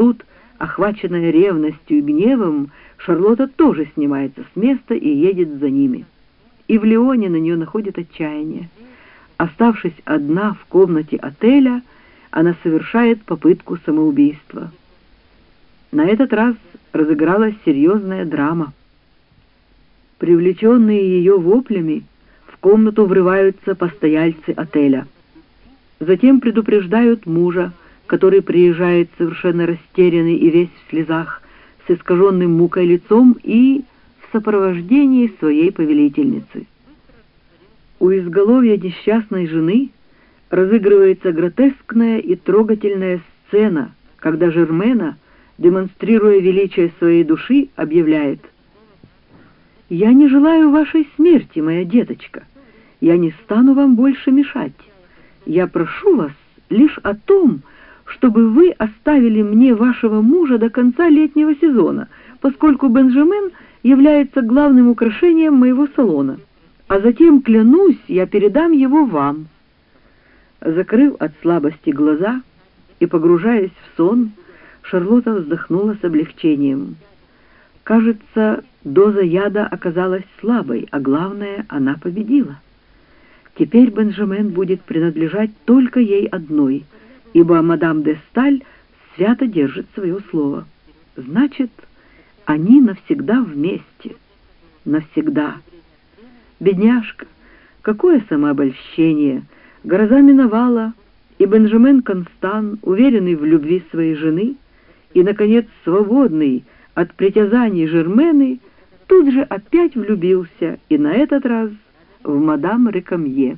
Тут, охваченная ревностью и гневом, Шарлотта тоже снимается с места и едет за ними. И в Лионе на нее находит отчаяние. Оставшись одна в комнате отеля, она совершает попытку самоубийства. На этот раз разыгралась серьезная драма. Привлеченные ее воплями, в комнату врываются постояльцы отеля. Затем предупреждают мужа, который приезжает совершенно растерянный и весь в слезах, с искаженным мукой лицом и в сопровождении своей повелительницы. У изголовья несчастной жены разыгрывается гротескная и трогательная сцена, когда Жермена, демонстрируя величие своей души, объявляет: «Я не желаю вашей смерти, моя деточка. Я не стану вам больше мешать. Я прошу вас лишь о том, чтобы вы оставили мне вашего мужа до конца летнего сезона, поскольку Бенджамен является главным украшением моего салона. А затем, клянусь, я передам его вам». Закрыв от слабости глаза и погружаясь в сон, Шарлотта вздохнула с облегчением. Кажется, доза яда оказалась слабой, а главное, она победила. Теперь Бенджамен будет принадлежать только ей одной, ибо мадам де Сталь свято держит свое слово. Значит, они навсегда вместе. Навсегда. Бедняжка, какое самообольщение! Гроза миновала, и Бенджамен Констан, уверенный в любви своей жены, и, наконец, свободный от притязаний Жермены, тут же опять влюбился, и на этот раз в мадам Рекамье.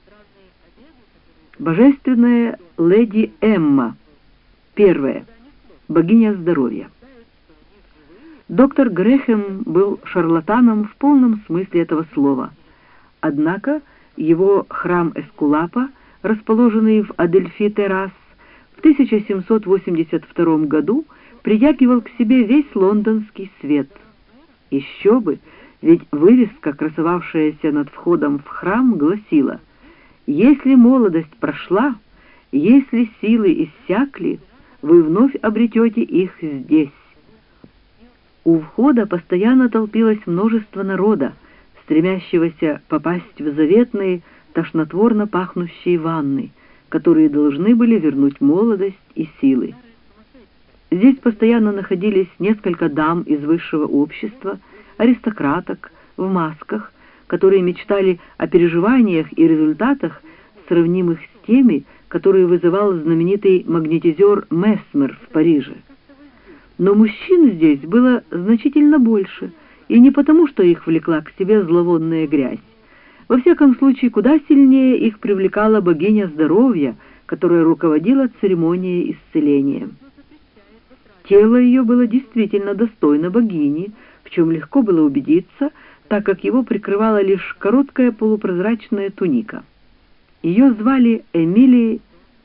Божественная леди Эмма. Первая. Богиня здоровья. Доктор Грэхэм был шарлатаном в полном смысле этого слова. Однако его храм Эскулапа, расположенный в Адельфи-Террас, в 1782 году притягивал к себе весь лондонский свет. Еще бы, ведь вывеска, красовавшаяся над входом в храм, гласила: «Если молодость прошла, если силы иссякли, вы вновь обретете их здесь». У входа постоянно толпилось множество народа, стремящегося попасть в заветные, тошнотворно пахнущие ванны, которые должны были вернуть молодость и силы. Здесь постоянно находились несколько дам из высшего общества, аристократок в масках, которые мечтали о переживаниях и результатах, сравнимых с теми, которые вызывал знаменитый магнетизер Месмер в Париже. Но мужчин здесь было значительно больше, и не потому, что их влекла к себе зловонная грязь. Во всяком случае, куда сильнее их привлекала богиня здоровья, которая руководила церемонией исцеления. Тело ее было действительно достойно богини, в чем легко было убедиться, так как его прикрывала лишь короткая полупрозрачная туника. Ее звали Эмили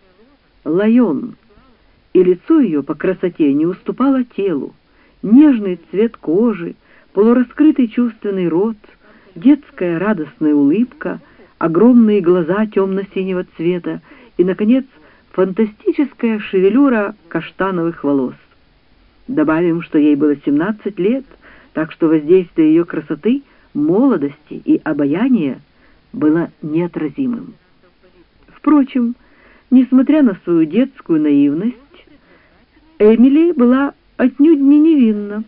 Лайон, и лицо ее по красоте не уступало телу. Нежный цвет кожи, полураскрытый чувственный рот, детская радостная улыбка, огромные глаза темно-синего цвета и, наконец, фантастическая шевелюра каштановых волос. Добавим, что ей было 17 лет, так что воздействие ее красоты, молодости и обаяния было неотразимым. Впрочем, несмотря на свою детскую наивность, Эмили была отнюдь не невинна.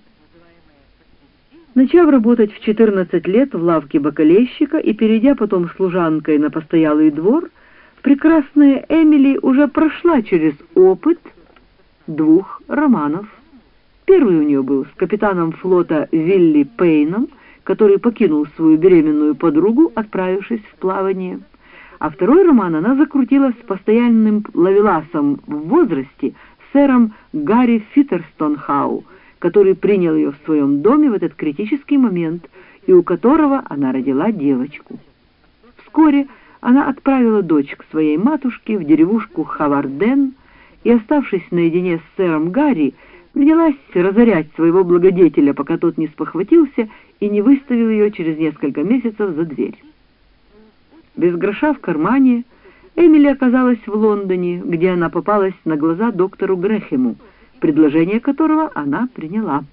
Начав работать в 14 лет в лавке бакалейщика и перейдя потом служанкой на постоялый двор, прекрасная Эмили уже прошла через опыт 2 романов. Первый у нее был с капитаном флота Вилли Пейном, который покинул свою беременную подругу, отправившись в плавание. А второй роман она закрутила с постоянным ловеласом в возрасте, сэром Гарри Фиттерстонхау, который принял ее в своем доме в этот критический момент и у которого она родила девочку. Вскоре она отправила дочь к своей матушке в деревушку Хаварден и, оставшись наедине с сэром Гарри, принялась разорять своего благодетеля, пока тот не спохватился и не выставил ее через несколько месяцев за дверь. Без гроша в кармане Эмили оказалась в Лондоне, где она попалась на глаза доктору Грэхэму, предложение которого она приняла.